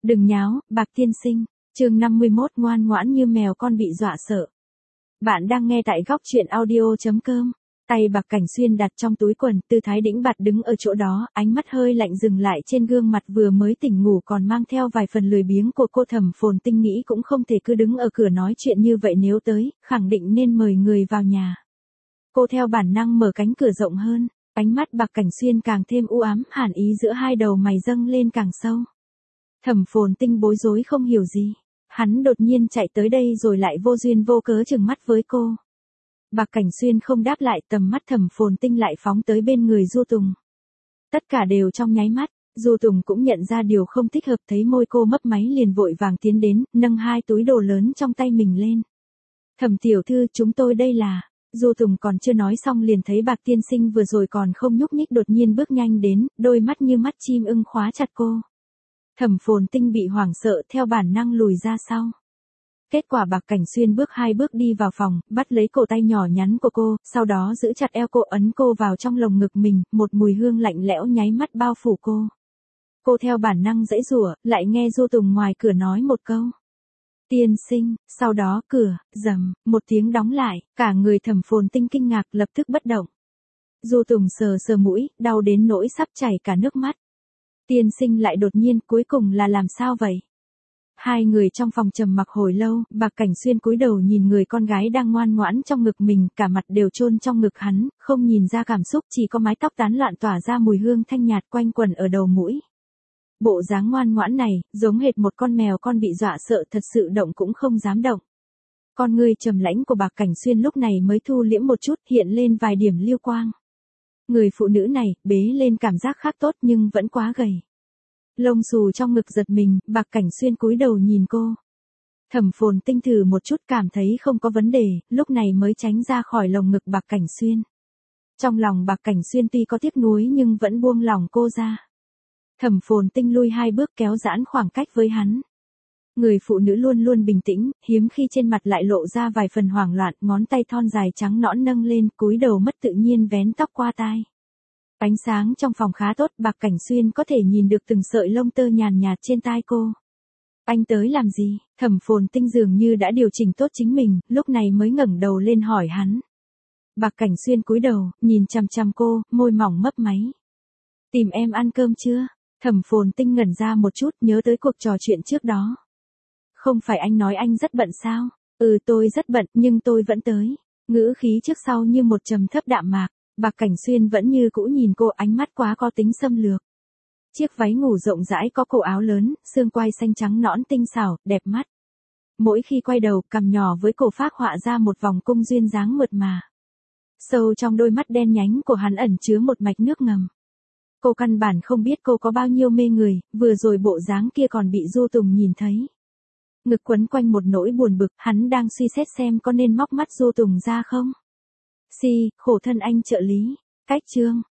Đừng nháo, Bạc tiên sinh. Chương 51 ngoan ngoãn như mèo con bị dọa sợ. Bạn đang nghe tại góc truyện audio.com. Tay Bạc Cảnh Xuyên đặt trong túi quần, tư thái đĩnh bạt đứng ở chỗ đó, ánh mắt hơi lạnh dừng lại trên gương mặt vừa mới tỉnh ngủ còn mang theo vài phần lười biếng của cô. Thẩm Phồn Tinh nghĩ cũng không thể cứ đứng ở cửa nói chuyện như vậy, nếu tới, khẳng định nên mời người vào nhà. Cô theo bản năng mở cánh cửa rộng hơn, ánh mắt Bạc Cảnh Xuyên càng thêm u ám, hàn ý giữa hai đầu mày dâng lên càng sâu. Thẩm Phồn Tinh bối rối không hiểu gì. Hắn đột nhiên chạy tới đây rồi lại vô duyên vô cớ trừng mắt với cô. Bạc Cảnh Xuyên không đáp lại, tầm mắt Thẩm Phồn Tinh lại phóng tới bên người Du Tùng. Tất cả đều trong nháy mắt, Du Tùng cũng nhận ra điều không thích hợp, thấy môi cô mấp máy liền vội vàng tiến đến, nâng hai túi đồ lớn trong tay mình lên. Thẩm tiểu thư, chúng tôi đây là... Du Tùng còn chưa nói xong liền thấy Bạc tiên sinh vừa rồi còn không nhúc nhích đột nhiên bước nhanh đến, đôi mắt như mắt chim ưng khóa chặt cô. Thẩm Phồn Tinh bị hoảng sợ, theo bản năng lùi ra sau. Kết quả Bạc Cảnh Xuyên bước hai bước đi vào phòng, bắt lấy cổ tay nhỏ nhắn của cô, sau đó giữ chặt eo cô, ấn cô vào trong lồng ngực mình, một mùi hương lạnh lẽo nháy mắt bao phủ cô. Cô theo bản năng giãy giụa, lại nghe Du Tùng ngoài cửa nói một câu. Tiên sinh, sau đó cửa, rầm, một tiếng đóng lại, cả người Thẩm Phồn Tinh kinh ngạc lập tức bất động. Du Tùng sờ sờ mũi, đau đến nỗi sắp chảy cả nước mắt. Tiên sinh lại đột nhiên, cuối cùng là làm sao vậy? Hai người trong phòng trầm mặc hồi lâu, Bạc Cảnh Xuyên cúi đầu nhìn người con gái đang ngoan ngoãn trong ngực mình, cả mặt đều chôn trong ngực hắn, không nhìn ra cảm xúc, chỉ có mái tóc tán loạn tỏa ra mùi hương thanh nhạt quanh quẩn ở đầu mũi. Bộ dáng ngoan ngoãn này, giống hệt một con mèo con bị dọa sợ, thật sự động cũng không dám động. Con ngươi trầm lãnh của Bạc Cảnh Xuyên lúc này mới thu liễm một chút, hiện lên vài điểm lưu quang. Người phụ nữ này, bế lên cảm giác khác tốt nhưng vẫn quá gầy. Lông xù trong ngực giật mình, Bạc Cảnh Xuyên cúi đầu nhìn cô. Thẩm Phồn Tinh thử một chút cảm thấy không có vấn đề, lúc này mới tránh ra khỏi lồng ngực Bạc Cảnh Xuyên. Trong lòng Bạc Cảnh Xuyên tuy có tiếc nuối nhưng vẫn buông lòng cô ra. Thẩm Phồn Tinh lui hai bước kéo giãn khoảng cách với hắn. Người phụ nữ luôn luôn bình tĩnh, hiếm khi trên mặt lại lộ ra vài phần hoảng loạn, ngón tay thon dài trắng nõn nâng lên, cúi đầu mất tự nhiên vén tóc qua tai. Ánh sáng trong phòng khá tốt, Bạc Cảnh Xuyên có thể nhìn được từng sợi lông tơ nhàn nhạt trên tai cô. Anh tới làm gì? Thẩm Phồn Tinh dường như đã điều chỉnh tốt chính mình, lúc này mới ngẩng đầu lên hỏi hắn. Bạc Cảnh Xuyên cúi đầu, nhìn chằm chằm cô, môi mỏng mấp máy. Tìm em ăn cơm chưa? Thẩm Phồn Tinh ngẩn ra một chút, nhớ tới cuộc trò chuyện trước đó. Không phải anh nói anh rất bận sao? Tôi rất bận, nhưng tôi vẫn tới. Ngữ khí trước sau như một trầm thấp đạm mạc. Bạc Cảnh Xuyên vẫn như cũ nhìn cô, ánh mắt quá có tính xâm lược. Chiếc váy ngủ rộng rãi có cổ áo lớn, xương quai xanh trắng nõn tinh xảo, đẹp mắt. Mỗi khi quay đầu, cằm nhỏ với cổ phác họa ra một vòng cung duyên dáng mượt mà. Sâu trong đôi mắt đen nhánh của hắn ẩn chứa một mạch nước ngầm. Cô căn bản không biết cô có bao nhiêu mê người, vừa rồi bộ dáng kia còn bị Du Tùng nhìn thấy. Ngực quấn quanh một nỗi buồn bực, hắn đang suy xét xem có nên móc mắt Du Tùng ra không. Khổ thân anh trợ lý. Cách chương.